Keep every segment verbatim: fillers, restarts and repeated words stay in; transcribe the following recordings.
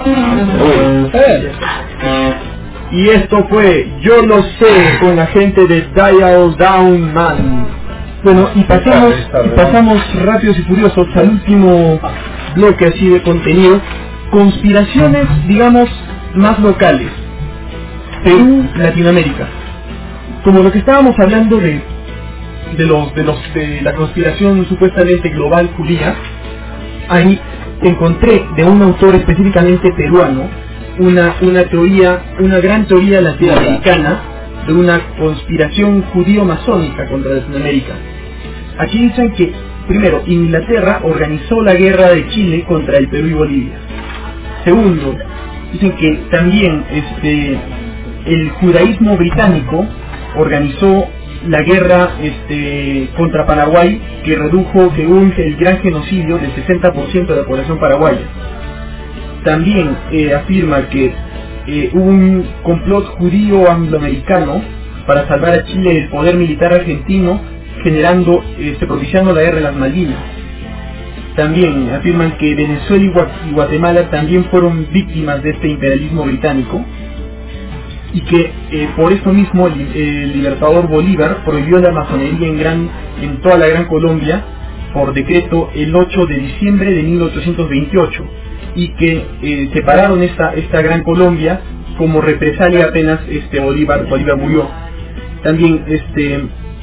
Eh. Y esto fue Yo No Sé con la gente de Dial Down Man. Bueno, y pasamos, y pasamos rápidos y furiosos al último bloque así de contenido. Conspiraciones, digamos, más locales. Perú, Latinoamérica. Como lo que estábamos hablando de de los de los de la conspiración supuestamente global judía, ahí encontré de un autor específicamente peruano una una teoría, una gran teoría latinoamericana de una conspiración judío-masónica contra Latinoamérica. Aquí dicen que primero Inglaterra organizó la guerra de Chile contra el Perú y Bolivia. Segundo, dicen que también este el judaísmo británico organizó la guerra este, contra Paraguay, que redujo según el gran genocidio del sesenta por ciento de la población paraguaya. También eh, afirma que eh, hubo un complot judío angloamericano para salvar a Chile del poder militar argentino, generando, este, propiciando la guerra de las Malvinas. También afirman que Venezuela y, Gua y Guatemala también fueron víctimas de este imperialismo británico, y que eh, por eso mismo el, el libertador Bolívar prohibió la masonería en gran en toda la Gran Colombia por decreto el ocho de diciembre de mil ochocientos veintiocho, y que eh, separaron esta esta Gran Colombia como represalia apenas este Bolívar Bolívar murió. También este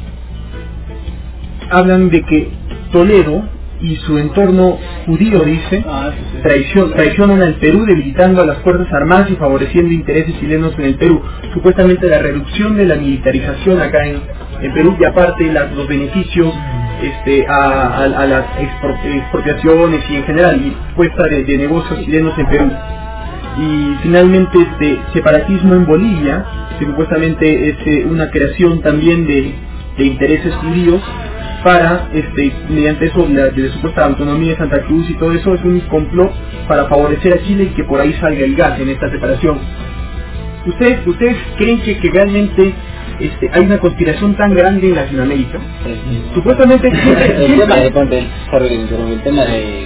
hablan de que Toledo y su entorno judío, dice, ah, sí, sí. Traicion, traicionan al Perú, debilitando a las Fuerzas Armadas y favoreciendo intereses chilenos en el Perú. Supuestamente la reducción de la militarización acá en, en Perú, y aparte la, los beneficios este, a, a, a las expropiaciones y en general y puesta de, de negocios chilenos en Perú. Y finalmente este separatismo en Bolivia, que supuestamente es eh, una creación también de, de intereses judíos para, este, mediante eso, la, de la supuesta autonomía de Santa Cruz y todo eso, es un complot para favorecer a Chile y que por ahí salga el gas en esta separación. ¿Ustedes ustedes creen que, que realmente este, hay una conspiración tan grande en Latinoamérica? Sí. Supuestamente el, siempre, el siempre... tema de ponte, el tema de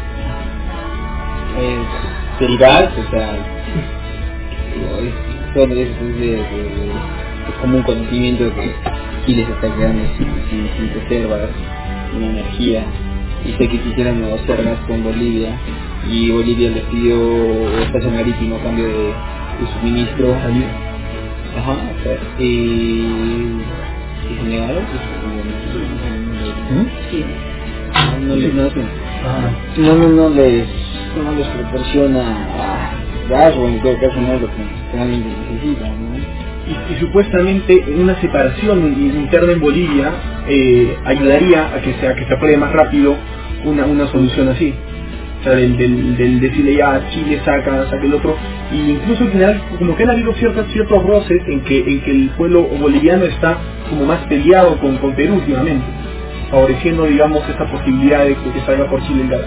eh, del gas, o sea, es, todo es, es, de, de, es como un conocimiento de que Chile se está quedando sin, sin, sin reservas, sin energía, y sé que quisieran negociar gas con Bolivia, y Bolivia les pidió espacio marítimo a cambio de, de suministro. Ajá, o sea, y, y se negaron. Sí. No, no, les, no, no, no, no les no les proporciona gas, o en todo caso no es lo que realmente necesitan, ¿no? Y, y supuestamente una separación interna en Bolivia eh, ayudaría a que, sea, que se apruebe más rápido una, una solución así. O sea, del, del, del decirle ya Chile saca, saca el otro, y incluso en general como que han habido ciertas, ciertos roces en que, en que el pueblo boliviano está como más peleado con, con Perú últimamente, favoreciendo, digamos, esta posibilidad de que salga por Chile el gas.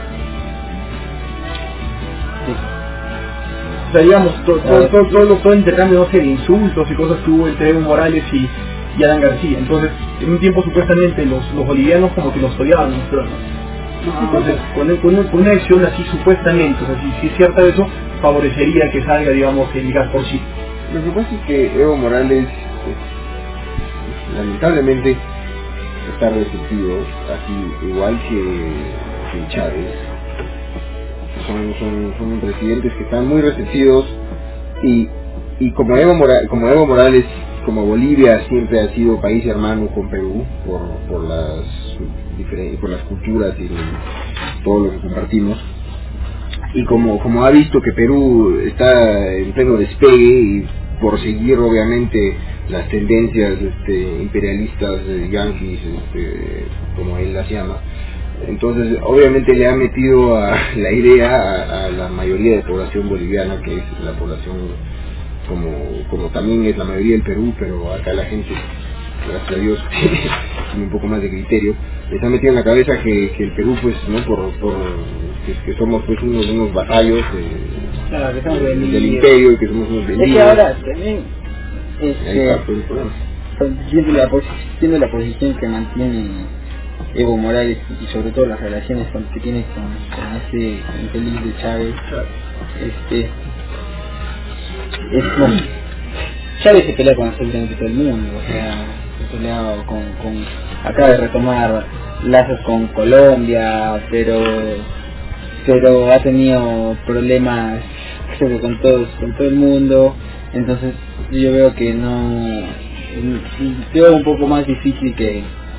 O sea, digamos, todo, todo, todo, todo, todo el intercambio, no sé, de insultos y cosas que hubo entre Evo Morales y, y Adán García. Entonces, en un tiempo supuestamente los, los bolivianos como que los odiaban, ¿no? Entonces, con, con, con una acción así supuestamente, o sea, si, si es cierto eso, favorecería que salga, digamos, el gas por sí. Lo que pasa es que Evo Morales, pues, lamentablemente, está receptivo, así igual que, que Chávez. Son, son, son presidentes que están muy receptivos, y, y como Evo Morales, como Evo Morales, como Bolivia siempre ha sido país hermano con Perú por, por las diferentes, por las culturas y todo lo que compartimos, y como, como ha visto que Perú está en pleno despegue y por seguir obviamente las tendencias este, imperialistas eh, yanquis, este, como él las llama, entonces obviamente le ha metido a la idea a, a la mayoría de población boliviana, que es la población como, como también es la mayoría del Perú, pero acá la gente, gracias a Dios, tiene un poco más de criterio, les ha metido en la cabeza que, que el Perú, pues, no por, por que, que somos pues unos, unos vasallos de, claro, que somos de, del, del imperio, y que somos unos vendidos. Es que ahora también este, está, pues, bueno. viendo la, posi- viendo la posición que mantiene Evo Morales y sobre todo las relaciones con, que tiene con, con ese infeliz de Chávez. Este es bueno, Chávez se pelea con absolutamente todo el mundo, o sea, se pelea con, con acaba de retomar lazos con Colombia, pero pero ha tenido problemas creo que con todos, con todo el mundo. Entonces yo veo que no, veo un poco más difícil que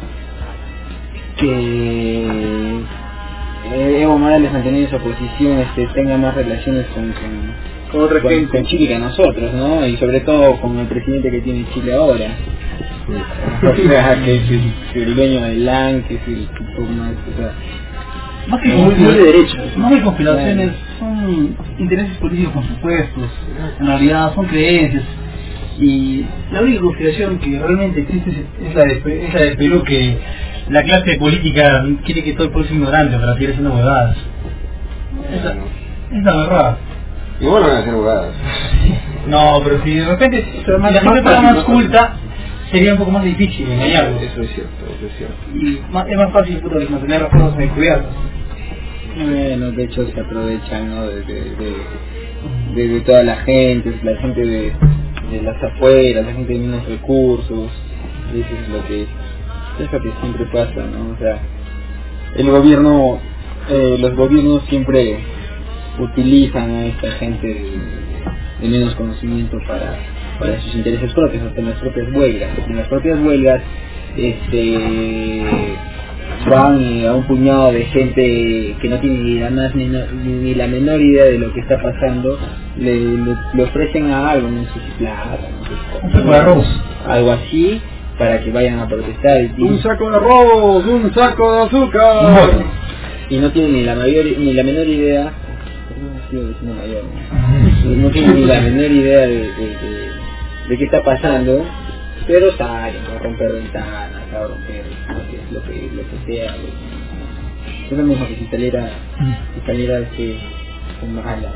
que Evo Morales manteniendo su posición, este, tenga más relaciones con, con, con otra con, gente, con Chile que nosotros, ¿no? Y sobre todo con el presidente que tiene Chile ahora. O sea, que es el, el dueño del L A N, que es el tipo más, o sea, más que muy, muy de derecho. Más que conspiraciones, son intereses políticos con supuestos, en realidad son creencias. Y la única conspiración que realmente existe es la de, es la de Perú, que la clase política quiere que todo el pueblo sea ignorante para seguir haciendo huevadas. Esa es la verdad. Igual no van a hacer huevadas. No, pero si de repente si la gente fuera más culta, sería un poco más difícil engañarlos. Eso es cierto, eso es cierto. Y más, es más fácil puto, mantener las cosas encubiertas. Bueno, de hecho se aprovechan, ¿no? de, de, de, de, de toda la gente, la gente de, de las afueras, la gente de menos recursos. Eso es lo que es lo que siempre pasa, ¿no? O sea, el gobierno, eh, los gobiernos siempre utilizan a esta gente de, de menos conocimiento para, para sus intereses propios, hasta en las propias huelgas. En las propias huelgas, este, van a un puñado de gente que no tiene ni la más ni, ni la menor idea de lo que está pasando, le, le, le ofrecen a algo, no sé si plata, no sé, un saco de arroz, algo así, para que vayan a protestar. Y, un saco de arroz, un saco de azúcar. Y no tienen ni la mayor ni la menor idea. No, mayor, ¿no? No tienen ni la menor idea de, de, de, de qué está pasando, pero salen a romper ventanas, a romper lo que, lo que sea. Es lo mismo que si saliera, si saliera este, con mala.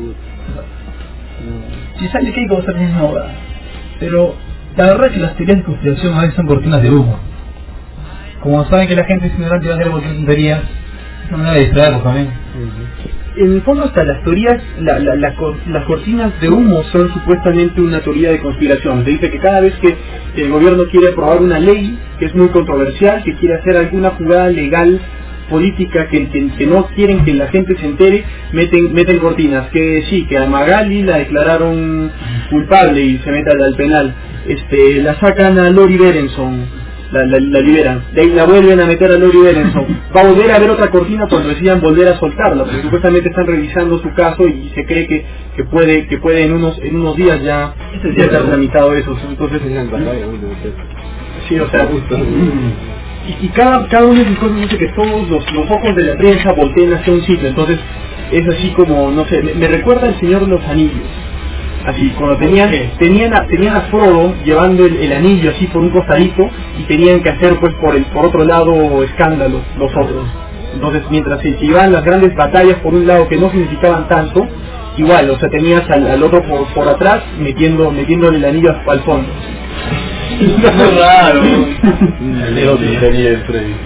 No. Si sale Keiko va a ser la misma hora. Pero la verdad es que las teorías de conspiración a veces son cortinas de humo. Como saben que la gente es ignorante y va a hacer cualquier tontería, es una manera de distraerlos también. En el fondo hasta las teorías, la, la, la, las cortinas de humo son supuestamente una teoría de conspiración. Se dice que cada vez que el gobierno quiere aprobar una ley que es muy controversial, que quiere hacer alguna jugada legal, política, que, que, que no quieren que la gente se entere, meten meten cortinas. Que sí, que a Magali la declararon culpable y se mete al penal. Este, la sacan a Lori Berenson. La, la, la liberan, de ahí la vuelven a meter a Lori Berenson. Va a volver a haber otra cortina cuando decidan volver a soltarla, porque supuestamente están revisando su caso y se cree que, que puede que puede en unos en unos días ya, ya estar tramitado eso. Entonces, sí, o sea, y, y cada cada una de esas cosas dice que todos los, los ojos de la prensa volteen hacia un sitio. Entonces es así como, no sé, me, me recuerda al Señor de los Anillos. Así, cuando tenían tenían a, tenían a Frodo llevando el, el anillo así por un costadito y tenían que hacer pues por el por otro lado escándalos los otros. Entonces mientras se llevaban las grandes batallas por un lado que no significaban tanto, igual, o sea, tenías al, al otro por por atrás metiendo metiéndole el anillo al fondo. Es raro. El de tenía el Freddy.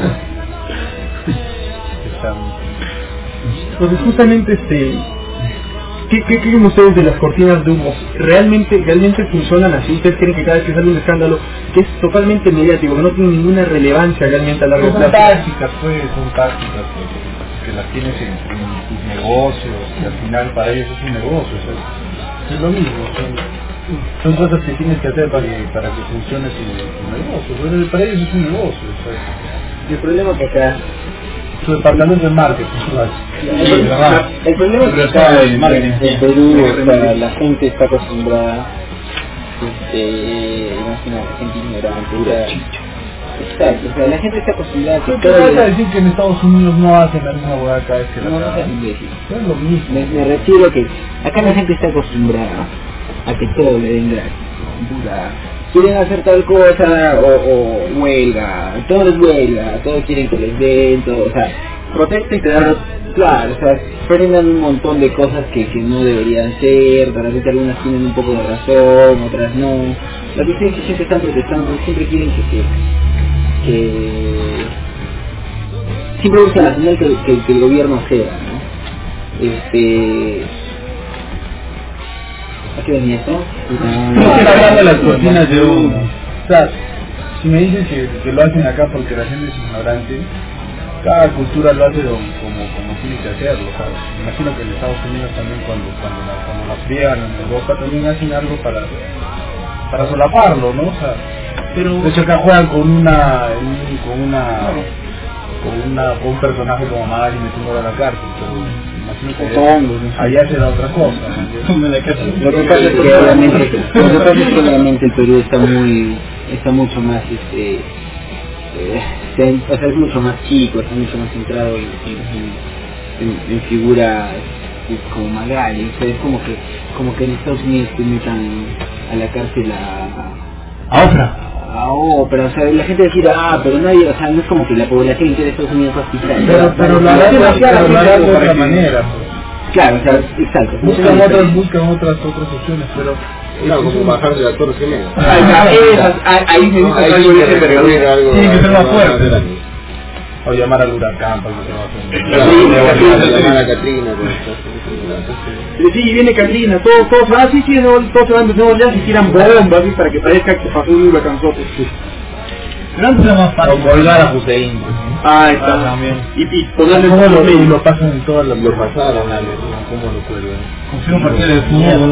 Entonces justamente este ¿Qué, ¿Qué creen ustedes de las cortinas de humo? ¿Realmente realmente funcionan así? ¿Ustedes creen que cada vez que sale un escándalo que es totalmente mediático, que no tiene ninguna relevancia realmente a largo plazo? Son tácticas, pues, son tácticas que, que las tienes en, en tus negocios y al final para ellos es un negocio, o sea, es lo mismo, son, son cosas que tienes que hacer para que, para que funcione tu, tu negocio, pero para ellos es un negocio, o sea. Y el problema que acá su departamento de marketing. El, el problema es que acá en Perú, o sea, la gente está acostumbrada, este, imagina, la gente ignorante, o sea, exacto, o sea, la gente está acostumbrada a que ¿Qué vas a decir que en Estados Unidos no hacen la misma hueá cada vez que la no, no seas imbécil. Es lo mismo. Me, me refiero a que acá la gente está acostumbrada a que todo le den gratis. Puta, quieren hacer tal cosa o, o huelga, todo es huelga, todos quieren que les den, todo, o sea, protesta y te dan, claro, o sea, frenan un montón de cosas que, que no deberían ser, de repente algunas tienen un poco de razón, otras no. La cuestión es que siempre están protestando, siempre quieren que, que, que, siempre buscan la señal que, que, que el gobierno sea, ¿no? Este... ¿A qué venía esto? No, estoy hablando de las cortinas de humo. O sea, si me dicen que, que lo hacen acá porque la gente es ignorante, cada cultura lo hace como, como, como tiene que hacerlo, ¿sabes? Me imagino que en Estados Unidos también cuando cuando la, cuando la friegan en Europa también hacen algo para para solaparlo, ¿no? O sea, pero de hecho acá juegan con una con una con una con un personaje como Mari metiéndolo a la cárcel, pero imagino que allá, allá será otra cosa, ¿no? Lo que pasa es que obviamente lo que pasa es que obviamente el Perú está muy está mucho más este eh, o sea, es mucho más chico, está mucho más centrado en, en, en, en figuras como Magali, o sea, es como que como que en Estados Unidos te metan a la cárcel a a otra a Oprah, o sea, la gente decir, ah, pero nadie, o sea, no es como que la población entera de Estados Unidos va a hospitalizar, pero, pero la harán de otra manera, claro, o sea, exacto, buscan otras, buscan otras otras opciones, pero claro, como bajar de la Torre Gemela. Ahí me gusta algo de ese, tiene que ser más fuerte. O llamar al huracán para que se va a hacer. Llamar a Katrina. Sí, viene Katrina, todos, todos, ah, sí, sí, no, todos se van de nuevo ya, si tiran bombas, ¿sí? Para que parezca que pasó un huracanzote. Pero antes era más fácil. O colgar a Hussein. Ah, está. Ah, también. Y, y ponerle ¿Cómo lo, lo, lo pasan en todas las... Lo pasaron, ¿cómo lo cuelgan? Confío un partido de mierda.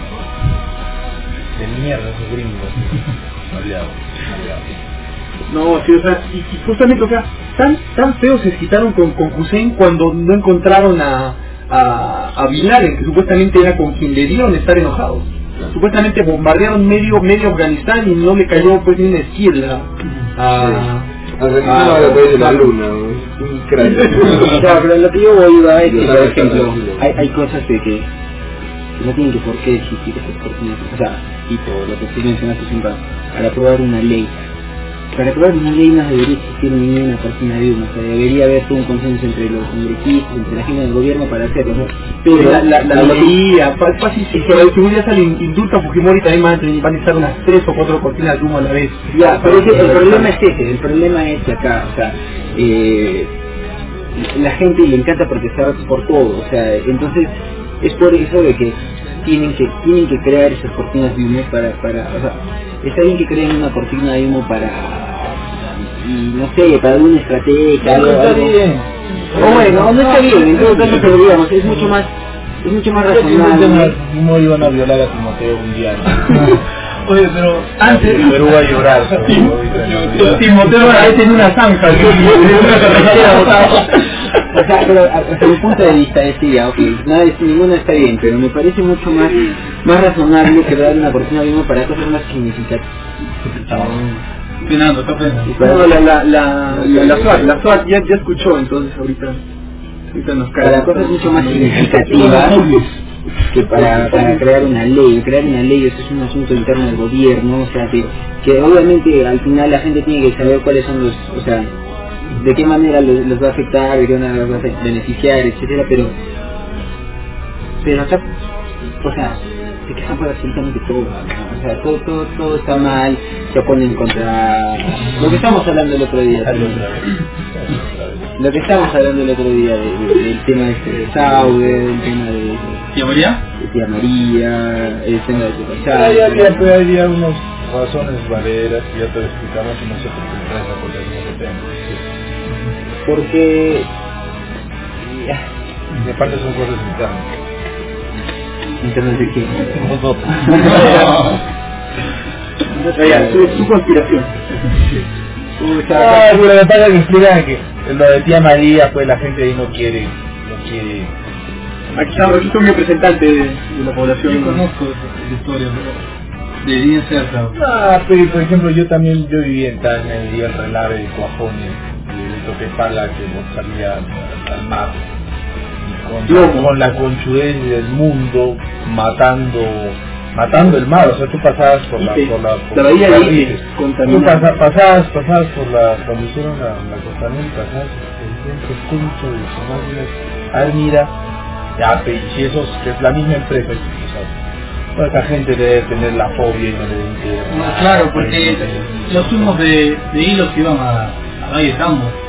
De mierda, esos gringos. Aliados, aliados. No, sí, o sea, y, y justamente, o sea, tan tan feos se quitaron con, con Hussein cuando no encontraron a, a, a Bin Laden, que supuestamente era con quien debieron estar enojados. Supuestamente bombardearon medio medio Afganistán y no le cayó pues ni una izquierda a... Afganistán ahora parece la luna, un cráter. Claro, pero lo que yo voy a es que, por ejemplo, hay, hay cosas de que no tienen que por qué existir esas cortinas, o sea, tipo lo que tú mencionaste siempre, para aprobar una ley. Para aprobar una ley no debería existir ninguna cortina de humo, o sea, debería haber todo un consenso entre los congresistas, entre la gente del gobierno para hacerlo, ¿no? Pero la, la, la, la mayoría, fácil, si por el seguridad sale indulta a Fujimori también van a, van a estar unas tres o cuatro cortinas de humo a la vez. Ya, pero ese, el problema es ese, el problema es que acá, o sea, eh, la gente le encanta protestar por todo, o sea, entonces es por eso de que tienen que tienen que crear esas cortinas de humo para, para, o sea, está bien que creen una cortina de humo para, y no sé, para alguna estrategia, algo, está algo. bien. O bueno, no está bien, en todo caso, pero digamos, es mucho más, es mucho más razonable. No iban a violar a Timoteo un día. Oye, pero antes Perú va a llorar. Timoteo ahora es en una zanja, en una carretera botada. O sea, pero desde mi punto de vista es que ya, ok, nada, ninguna está bien, pero me parece mucho más más razonable que dar una cortina de humo para cosas más significativas. Fernando, está no, la, la, la, la, la SWAT, la SWAT ya, ya escuchó, entonces ahorita, ahorita nos cae. Para cosas mucho más significativas que para, para crear una ley. Crear una ley eso es un asunto interno del gobierno, o sea, que, que obviamente al final la gente tiene que saber cuáles son los, o sea, de qué manera los, los va a afectar, de qué manera los va a beneficiar, etcétera, pero pero acá, o sea, se quejan por absolutamente todo, ¿no? O sea, todo, todo, todo está mal, se oponen contra lo que estamos hablando el otro día, lo que estamos hablando el otro día de, de, del tema este de Sauber, del tema de ¿Tía María? de Tía María, el tema de su pasado. Hay, hay, hay algunas razones valeras que ya te lo explicamos y no sé por qué traes la cosa de ese tema. Porque y aparte son cosas internas. ¿Internas de qué? Nosotros. Oye, su, su conspiración. Ah, pero me pasa que explican que lo de Tía María, pues la gente ahí no quiere, no quiere. Aquí está, aquí está un representante de, de la población. Yo conozco esa historia, pero debería ser acá. Ah, pero por ejemplo yo también, yo vivía en Tacna, vivía el relave de Coajones, de Toquepala, que nos salía al, al mar, y con, no. con la conchudez del mundo, matando matando el mar, o sea, tú pasabas por la por la por la bahía la, de tú pasabas, pasabas pasabas por la cuando hicieron la, la costanera, pasabas el concho de su madre, ah mira, ya, y eso que es la misma empresa, o sea, toda esa gente debe tener la fobia y no le no, claro, porque los humos de, de hilos que iban a, a Valle Tambo,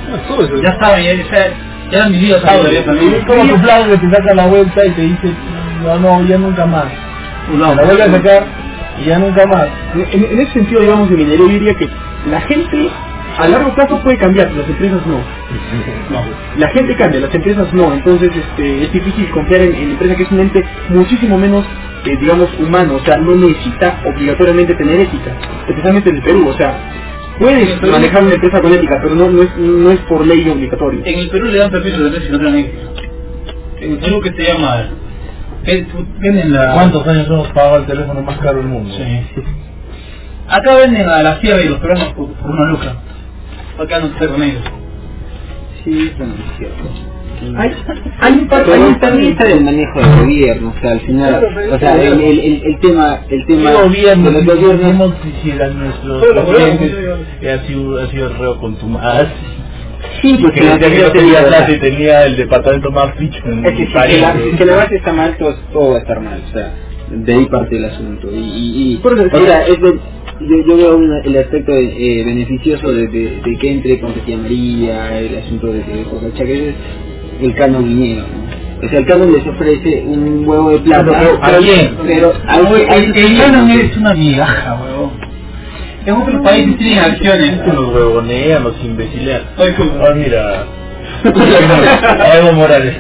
todo eso. Ya saben, ya, ya, ya han vivido esa vida también. Es como tu plan que te saca la vuelta y te dice, no, no, ya nunca más. No, la vuelve a sacar y ya nunca más. En, en ese sentido, digamos, de minería, yo diría que la gente a largo plazo puede cambiar, las empresas no. No, la gente cambia, las empresas no. Entonces este, es difícil confiar en, en la empresa, que es un ente muchísimo menos, eh, digamos, humano. O sea, no necesita obligatoriamente tener ética, especialmente en el Perú. O sea, puedes manejar una empresa con ética, pero no, no, es, no es por ley obligatorio. En el Perú le dan permiso de vender si no tienen ética. En el Perú que se llama... Venden la... ¿Cuántos años hemos pagado el teléfono más caro del mundo? Sí. Acá venden a la C I A y los peruanos por, por una lucra. Acá no se con ellos. Sí, eso no es cierto. Hay, hay un par, hay Pero un par también está el manejo del gobierno, o sea, al final, Claro, pero o sea, eso- el, el, el, el tema, el tema ¿Qué gobierno? de los gobiernos, Decimos si eran nuestros Todos los presidentes, gobiernos. que ha sido, ha sido el reo contumaz. sí, pues Que que decía que no la tenía plata plata y tenía el departamento más ficho en es que si París. que la, si que la base está mal, todo, todo va a estar mal, o sea, de ahí parte el asunto. Y, y, y Por eso, o sea, es de- yo, yo veo una- el aspecto eh, beneficioso de, de, de que entre con Tía María, el asunto de que Cocacha, que es el canon minero, ¿no? O sea, el canon les ofrece un huevo de plata, Pero, ¿a quién? pero hay que- hay El, que- el canon es una migaja, huevón. En otros países tienen acciones. Que los huevonean, los imbecilean. Ay, ¿cómo? Ah, mira. Evo Morales.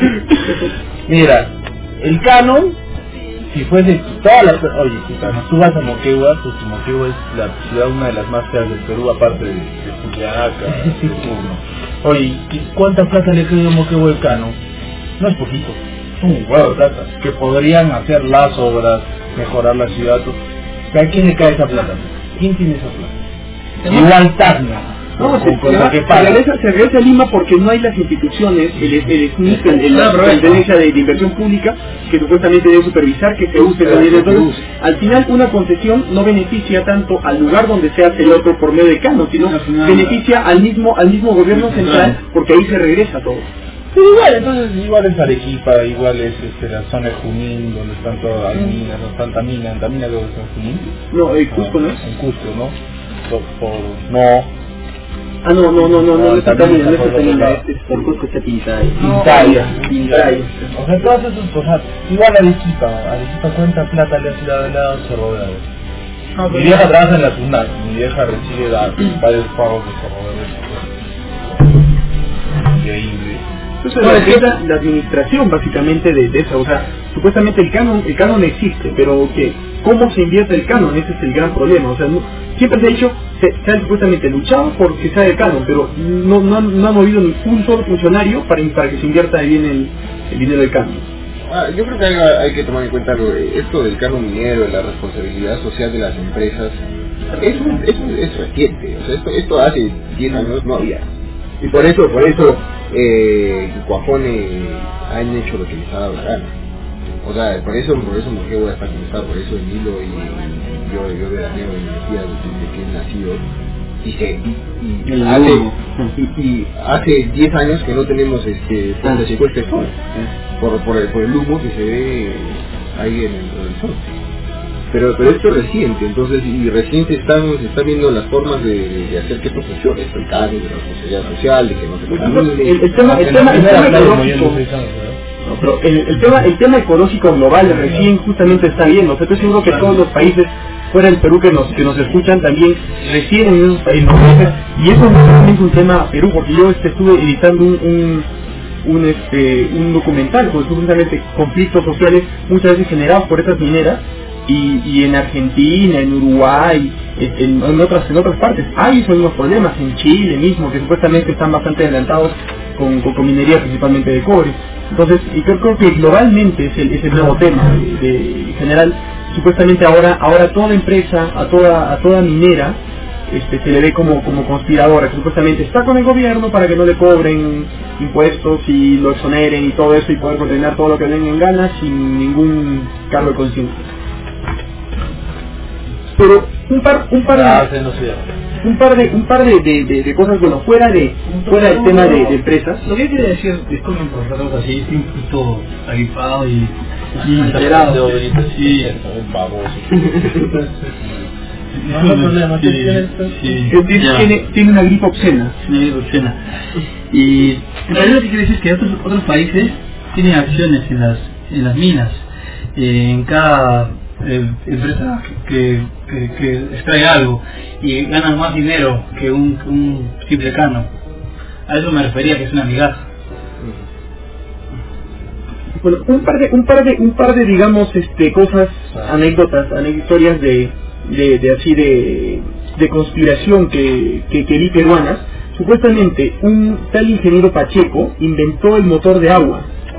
Mira, el canon, si fuese todas las... Oye, puta, tú vas a Moquegua, pues Moquegua es la ciudad, una de las más feas del Perú, aparte de, de Juliaca, de Puno. Oye, ¿y ¿cuánta plata le queda a Moquegua el canon? No es poquito, es un huevo de plata, que podrían hacer las obras, mejorar la ciudad. ¿A quién le cae esa plata? ¿Quién tiene esa plata? Igual Tacna. No, con- se, con se, lo que se paga. regresa, se regresa a Lima porque no hay las instituciones, el, el S N I C, el, el, la Superintendencia de, de Inversión Pública, que supuestamente debe supervisar que se use la ley. Entonces, al final una concesión no beneficia tanto al lugar donde se hace el otro por medio de canon, sino Al final, beneficia al mismo al mismo gobierno central, porque ahí se regresa todo. Pero igual, entonces igual es Arequipa, igual es este, la zona de Junín, donde están todas las minas, no están Tamina, Tamina creo que está en Junín. No, el Cusco, ¿no es? En Cusco, ¿no? Por, por, no, Ah, no, no, no, no, no, no está también Tamina, no está está por otro Tamina, lado. este es por Cusco está pintada ahí. Pintaya, Pintaya. O sea, todas esas cosas, igual Arequipa, Arequipa cuánta plata le ha dado la Cerro Verde. No, Mi pero vieja trabaja en la SUNAT, mi vieja recibe da- varios pagos de Cerro Verde. Increíble. Entonces, la, es la, la administración básicamente de, de eso, o sea, supuestamente el canon, el canon existe, pero que cómo se invierte el canon, ese es el gran problema, o sea, no, siempre se ha dicho, se, se ha supuestamente luchado porque sea el canon, pero no, no, han- no ha movido ni un solo funcionario para, para que se invierta bien el, el dinero del canon. Ah, yo creo que hay, hay que tomar en cuenta lo de- esto del canon minero, la responsabilidad social de las empresas. Eso es, eso es reciente, o sea, esto, esto hace diez años no había. Y por eso, por eso, eh, Cuajone han hecho lo que les ha dado la gana. O sea, por eso, por eso Moquegua está como está, por eso Emilio y, y yo, yo veraneo en energía desde que he nacido. Y se, y, y El hace, humo. y, y hace diez años que no tenemos este, puntos y puestos sol, por, por, el, por el humo que se ve ahí en el, en el sol. Pero, pero esto es reciente, entonces, y reciente están, se están viendo las formas de, de hacer que esto funcione, esto el canon, de la responsabilidad social, de que no se El, contamine. el tema, el tema, el tema ecológico, no, pero el, el tema, el tema ecológico global recién justamente está viendo, o sea, estoy seguro que todos los países fuera del Perú que nos que nos escuchan también recién en esos países, y eso no es un tema Perú, porque yo este, estuve editando un, un un este un documental con justamente conflictos sociales muchas veces generados por estas mineras, y, y en Argentina, en Uruguay, en, en otras en otras partes hay esos mismos problemas, en Chile mismo, que supuestamente están bastante adelantados con, con, con minería principalmente de cobre. Entonces, y creo, creo que globalmente es el, es el nuevo tema de, de, en general. Supuestamente ahora ahora toda empresa, a toda a toda minera este, se le ve como, como conspiradora, que supuestamente está con el gobierno para que no le cobren impuestos y lo exoneren y todo eso, y poder coordinar todo lo que den en ganas sin ningún cargo de conciencia. Pero un par un par Ah, de, sí, no sé. un par de un par de, de, de, de cosas, bueno, fuera de fuera del tema de, de empresas. Lo que quería decir, disculpen por tratarlos así, estoy un poquito agripado y Y acelerado. Sí, Sí. un baboso. No, no hay problema. Sí, tiene, sí, tiene, tiene, tiene una gripe obscena. Una gripe obscena. Y en realidad lo que quiere decir es que otros, otros países tienen acciones en las, en las minas. Eh, en cada eh, empresa que, que, que extrae algo y ganan más dinero que un, un simple cano. A eso me refería, que es una migaja. Bueno, un par de, un par de, un par de, digamos, este, cosas, anécdotas, anécdotas de, de, de así de, de conspiración que, que, que vi peruanas. Supuestamente, un tal ingeniero Pacheco inventó el motor de agua.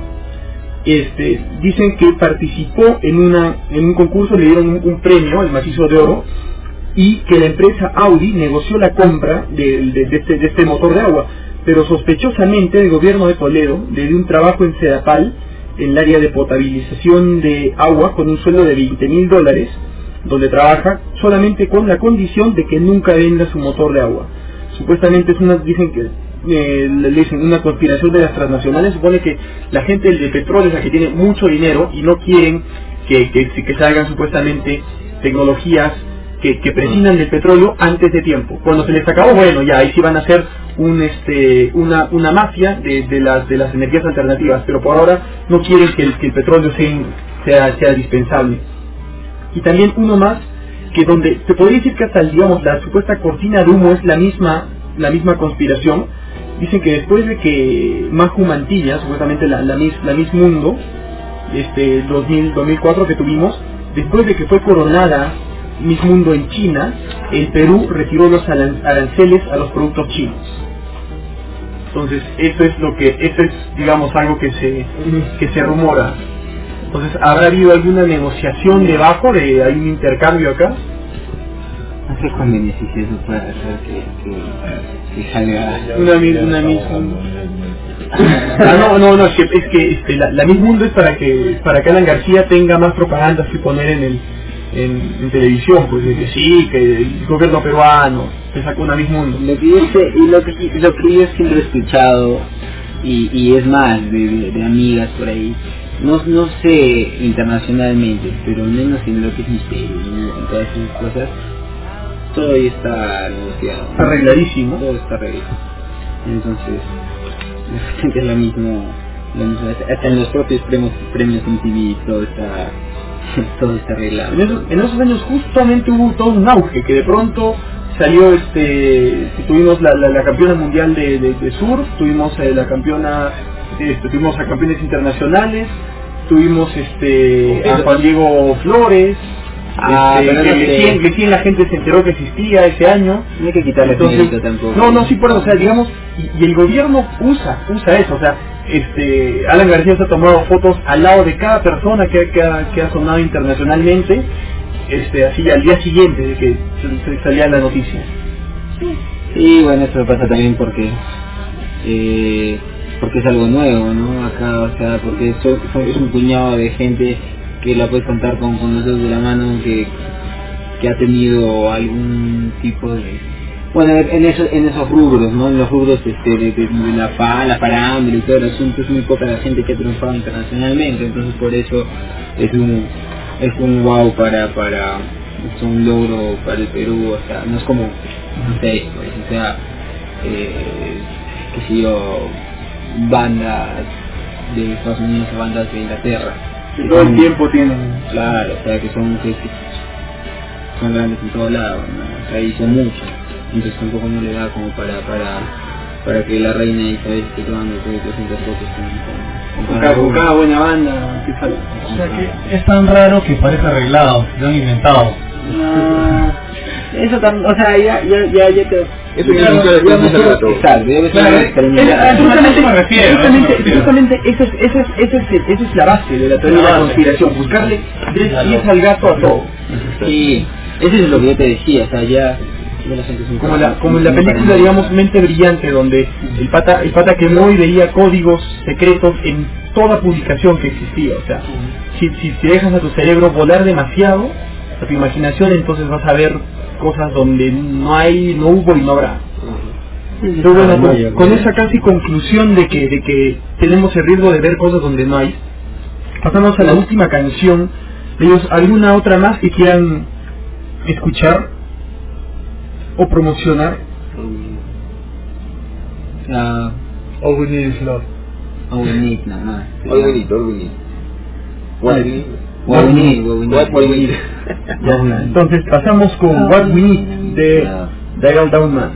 Este, dicen que participó en una, en un concurso, le dieron un, un premio, el macizo de oro, y que la empresa Audi negoció la compra de, de, de, este, de este motor de agua, pero sospechosamente el gobierno de Toledo le dio un trabajo en Sedapal, en el área de potabilización de agua, con un sueldo de veinte mil dólares, donde trabaja solamente con la condición de que nunca venda su motor de agua. Supuestamente es una, dicen que eh, le dicen una conspiración de las transnacionales. Supone que la gente de petróleo es la que tiene mucho dinero y no quieren que, que, que salgan supuestamente tecnologías que, que prescindan del petróleo antes de tiempo. Cuando se les acabó, bueno, ya ahí sí van a hacer un este una una mafia de, de las de las energías alternativas, pero por ahora no quieren que el, que el petróleo sea, sea sea dispensable. Y también uno más, que donde se podría decir que hasta digamos la supuesta cortina de humo es la misma la misma conspiración. Dicen que después de que Maju Mantilla, supuestamente la la Miss, la Miss Mundo, este dos mil, dos mil cuatro que tuvimos, después de que fue coronada Miss Mundo en China, el Perú retiró los aranceles a los productos chinos. Entonces eso es lo que eso es digamos algo que se que se rumora. Entonces, ¿habrá habido alguna negociación debajo de hay un intercambio acá? No sé cuán beneficioso puede hacer que, que, que salga una una misma. Ah, no, no, no, es que, es que este, la, la Miss Mundo es para que para que Alan García tenga más propaganda que poner en el en, en televisión, pues de que sí, que el gobierno peruano se sacó una Miss Mundo. Lo que yo sé, y lo que, lo que yo siempre he escuchado, y, y es más, de, de, de amigas por ahí, no no sé internacionalmente, pero al menos en lo que es misterio y en todas esas cosas, todo ahí está negociado. Está arregladísimo. Todo está arreglado. Entonces, es lo mismo, lo mismo, hasta en los propios premios, premios M T V todo está, todo está arreglado. En esos, en esos años justamente hubo todo un auge, que de pronto salió este, tuvimos la, la, la campeona mundial de, de, de surf, tuvimos eh, la campeona, este, tuvimos a campeones internacionales, tuvimos este a Juan Diego Flores. Ah, este, pero que no recién, recién la gente se enteró que existía ese año. No hay que quitarle mérito tampoco. No, no, sí, por, o sea, digamos, y, y el gobierno usa, usa eso, o sea, este, Alan García se ha tomado fotos al lado de cada persona que, que, ha, que ha sonado internacionalmente, este, así al día siguiente de que se, se salía la noticia. Sí, bueno, eso pasa también porque, eh, porque es algo nuevo, ¿no? Acá, o sea, porque so, so, es un puñado de gente que la puedes contar con, con los dedos de la mano, que, que ha tenido algún tipo de, bueno, en esos, en esos rubros, ¿no? En los rubros este, de, de, de la fa, la farándula y todo el asunto, es muy poca la gente que ha triunfado internacionalmente, entonces por eso es un es un wow para, para es un logro para el Perú, o sea, no es como, no sé, pues, o sea, eh, qué sé yo, bandas de Estados Unidos o bandas de Inglaterra. Que todo el tiempo tienen. Claro, o sea, que son, que, que son grandes en todos lados, ¿no? O sea, y son muchos. Entonces tampoco no le da como para para para que la reina Isabel esté tomando trescientas fotos con, con, con, cada, con cada buena banda que sale. O sea que es tan raro que parece arreglado, se lo han inventado. No, eso también, o sea, ya, ya, ya, ya te... Eso ya no se Exacto, debe ser experimental. Justamente me refiero, justamente, ¿no? justamente esa es, esa es, esa es, esa es la base de la teoría de la conspiración, buscarle tres pies al gato a todo. Sí, eso es lo que yo te decía, o sea, ya... Como la, como en la película, digamos, Mente Brillante, donde el pata, el pata quemó y veía códigos secretos en toda publicación que existía. O sea, si, si, si dejas a tu cerebro volar demasiado, a tu imaginación, entonces vas a ver cosas donde no hay, no hubo y no habrá. Pero bueno, con, con esa casi conclusión de que, de que tenemos el riesgo de ver cosas donde no hay, pasamos a la última canción. ¿Ellos alguna otra más que quieran escuchar? o promocionar? Uh, All we need is love. all we need, no, no. All we need, all we need. What we need. What we need, what we need. What we need. Ya, entonces pasamos con What We Need de Dial Down Man.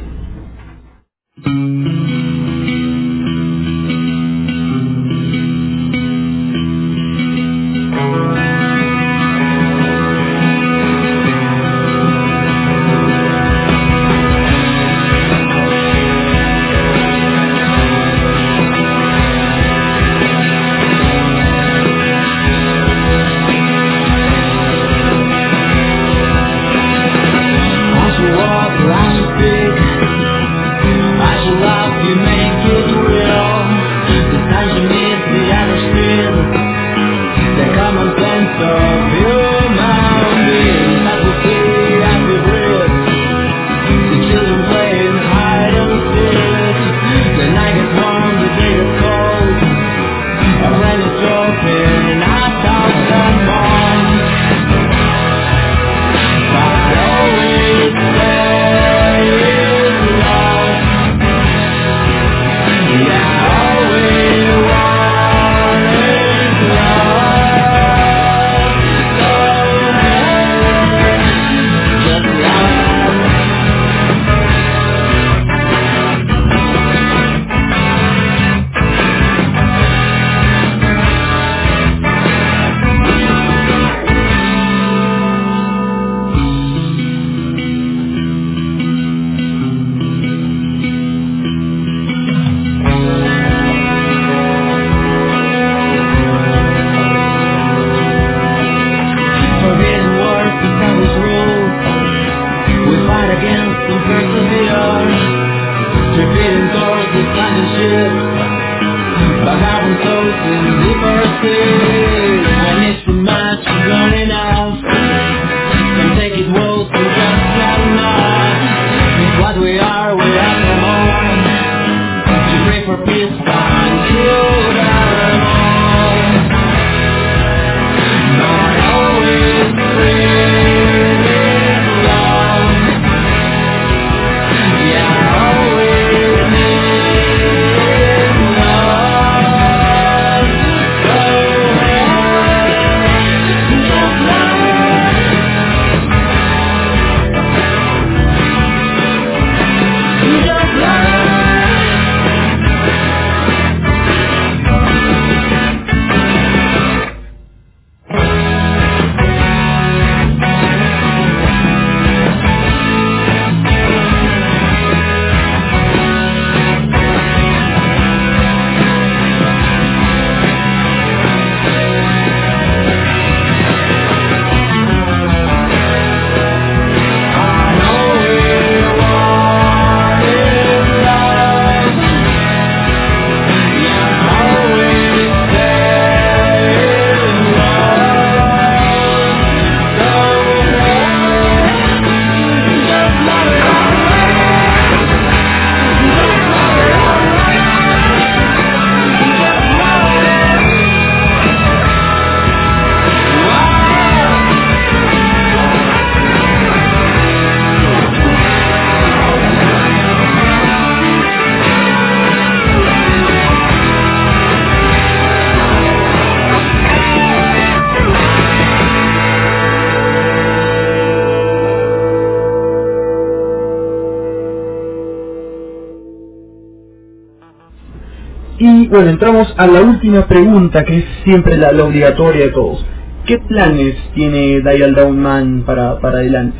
Y bueno, entramos a la última pregunta, que es siempre la, la obligatoria de todos. ¿Qué planes tiene Dial Down Man para, para adelante?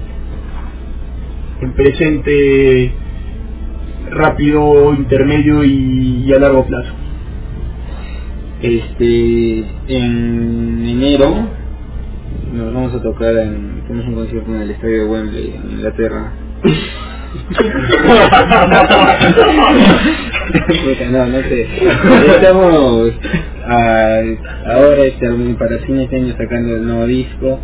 En presente, rápido, intermedio y, y a largo plazo. Este, en enero nos vamos a tocar en, tenemos un concierto en el estadio de Wembley, en Inglaterra. no, no sé. Estamos a, ahora este, para fines de año sacando el nuevo disco.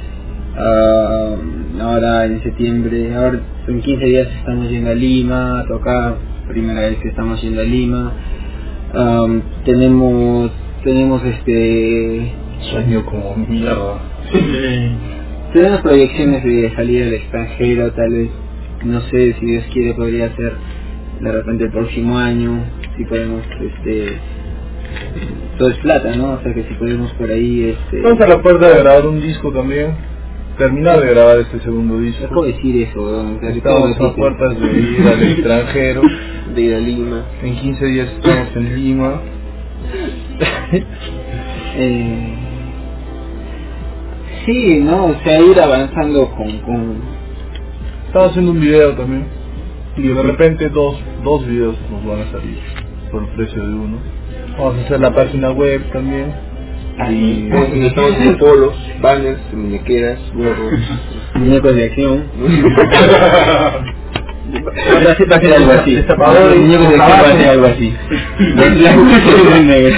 Uh, ahora en septiembre, ahora en quince días estamos yendo a Lima a tocar, primera vez que estamos yendo a Lima. Um, tenemos tenemos este sueño como mierda. tenemos proyecciones de salir al extranjero, tal vez no sé si Dios quiere podría ser de repente el próximo año, si podemos, este, todo es plata, ¿no? O sea que si podemos por ahí, este... Estamos a la puerta de grabar un disco también, terminar de grabar este segundo disco. No puedo decir eso, ¿no? O sea, estamos a puertas de ir al extranjero, de ir a Lima. En quince días estamos en Lima. eh, sí, ¿no? O sea, ir avanzando con... con... Estaba haciendo un video también. Y de repente dos, dos videos nos van a salir por el precio de uno. Vamos a hacer la página web también. Y estamos haciendo polos, banners, muñequeras, gorros, muñecos de acción. Va a ser algo así. Destapadores, muñecos de acción va a ser algo así. La mujer es negra.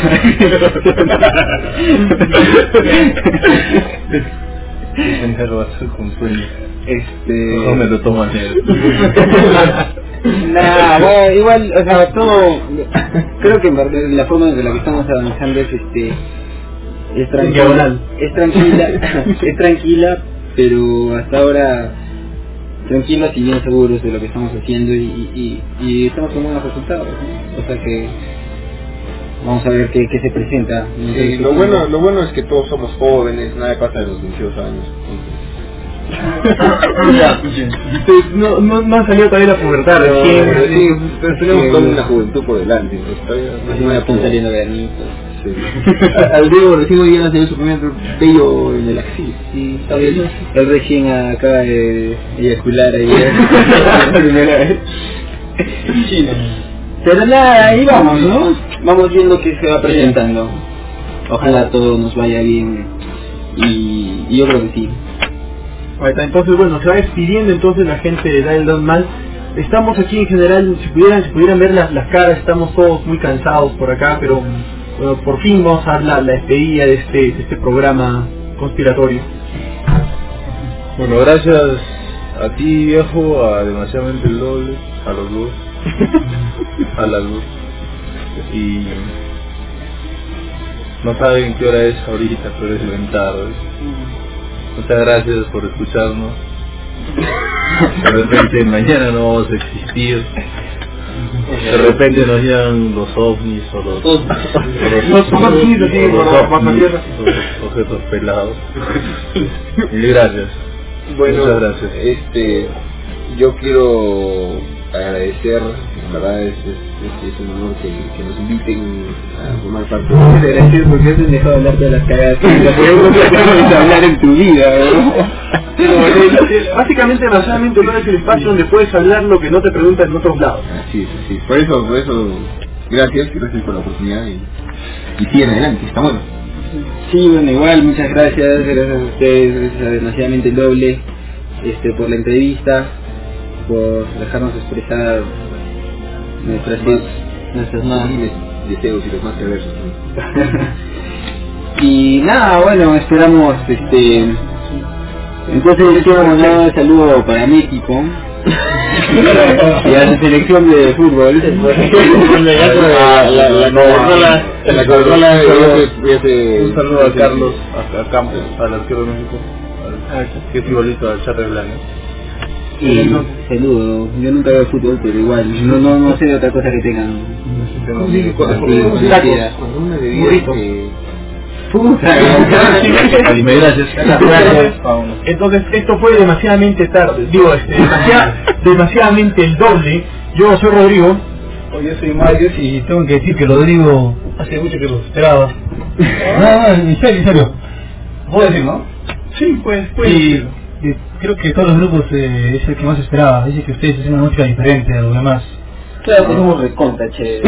Algo así con sueño. Este... No me lo tomo negro. Nah, bueno, igual, o sea, todo, creo que en verdad la forma en la que estamos avanzando es este, es tranquila, es tranquila, es tranquila, pero hasta ahora tranquilos y bien seguros de lo que estamos haciendo y, y, y estamos con buenos resultados, ¿no? O sea que vamos a ver qué, qué se presenta. Sí, lo bueno, lo bueno es que todos somos jóvenes, nada pasa de los veintidós años. no, no, no ha salido todavía la pubertad recién. Pero sí, pero tenemos toda una juventud por delante, entonces todavía no me apunta saliendo de granitos. Sí. Al Diego recién hoy día no salió su primer bello en el axil. Sí, está bien. Él recién acaba de eyacular ahí. Pero nada, ahí vamos, ¿no? Vamos viendo qué se va presentando. Ojalá todo nos vaya bien. Y, y yo creo que sí. Entonces, bueno, se va despidiendo entonces la gente de Dial Down Man. Estamos aquí en general, si pudieran, si pudieran ver las, las caras, estamos todos muy cansados por acá, pero bueno, por fin vamos a dar la, la despedida de este, de este programa conspiratorio. Bueno, gracias a ti, viejo, a Demasiadamente el Doble, a los dos, a la luz. Y no saben qué hora es ahorita, pero es bien tarde. Muchas gracias por escucharnos. De repente mañana no vamos a existir. De repente nos llegan los ovnis o los, o los, los, ovnis, los, los, los objetos pelados. Y gracias. Bueno, muchas gracias. Este, yo quiero agradecer, en verdad es, es, es, es un honor que, que nos inviten a formar parte de Muchas gracias porque has dejado de hablar de las cagadas que podemos hablar en tu vida, ¿no? Básicamente, Demasiadamente no es el espacio donde puedes hablar lo que no te preguntan en otros lados. Así es, así es. Por eso, por eso, gracias, gracias por la oportunidad y, y sigan adelante, está bueno. Sí, bueno, igual, muchas gracias, gracias a ustedes, gracias a Demasiadamente el Doble, este, por la entrevista, por dejarnos expresar nuestras más, nuestras más deseos y los más perversos. Y nada, bueno, esperamos, este, entonces decíamos un saludo para México y a la selección de fútbol. La Coca-Cola, un saludo a Carlos, a Campos, al arquero de México, que es igualito al Charre Blanco. Y saludo, yo nunca veo fútbol, pero igual, no no no sé de otra cosa que tengan. Gracias. Entonces, esto fue Demasiadamente Tarde, digo, este, demasiad, Demasiadamente el Doble. Yo soy Rodrigo. Yo soy Mario y tengo que decir que Rodrigo hace mucho que lo esperaba. No, no, en serio, en serio. ¿Puedo decir, no? Sí, pues, pues. Y, y creo que todos los grupos eh, es el que más esperaba. Dice que ustedes hacen una música diferente a los demás. Claro, tenemos recontra, che.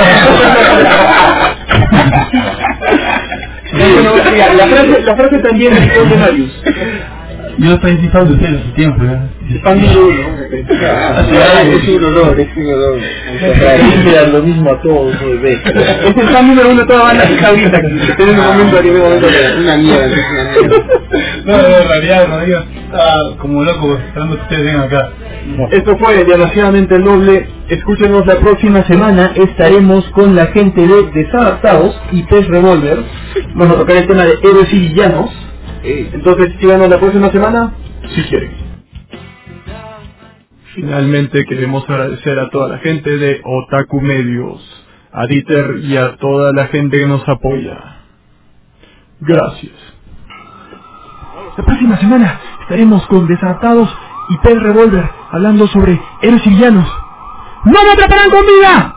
Bueno, la frase, la frase también es de Marius. Yo estoy fan de ustedes hace tiempo, ¿ya? Fan número uno. Es un honor, es un honor. Mira, lo mismo a todos, bebé. Es el fan número uno de toda banda que está ahorita, que está en un momento, en un momento de una mierda, es una mierda. No, no, en realidad, no digo, estaba como loco esperando que ustedes vengan acá. Esto fue Demasiadamente el Doble. Escúchenos la próxima semana. Estaremos con la gente de Desadaptados y Pez Revolver. Vamos a tocar el tema de héroes y villanos. Entonces, síganos la próxima semana si quieren. Finalmente queremos agradecer a toda la gente de Otaku Medios, a Dieter y a toda la gente que nos apoya. Gracias. La próxima semana estaremos con Desatados y Pez Revolver hablando sobre héroes y villanos. ¡No me atraparán con vida!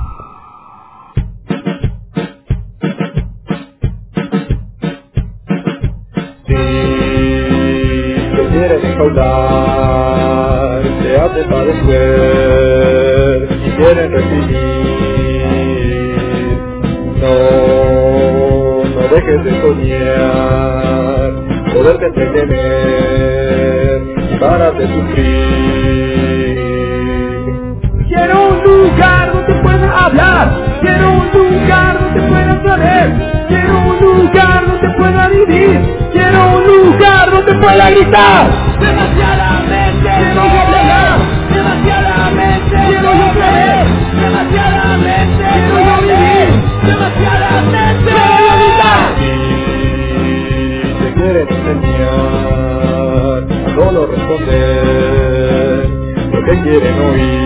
Si te quieren encauzar, te hacen padecer y quieren recibir. No, no dejes de soñar, poderte entretener y parar de sufrir. Quiero un lugar donde pueda hablar, quiero un lugar donde pueda saber, quiero un lugar donde pueda vivir, quiero un lugar donde pueda gritar. Demasiadamente quiero hablar, demasiadamente quiero yo creer, demasiadamente quiero yo vivir, demasiadamente quiero yo gritar. Si te quieren enseñar a solo responder lo que quieren oír,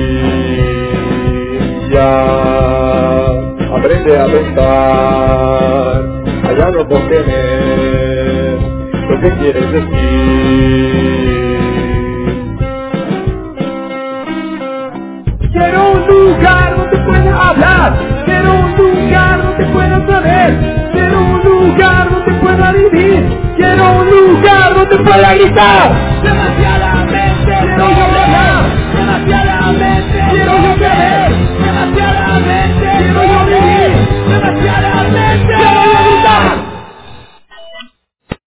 ya aprende a pensar, allá no por tener lo que quieres decir. Quiero un lugar donde pueda hablar, quiero un lugar donde pueda saber, quiero un lugar donde pueda vivir, quiero un lugar donde pueda gritar.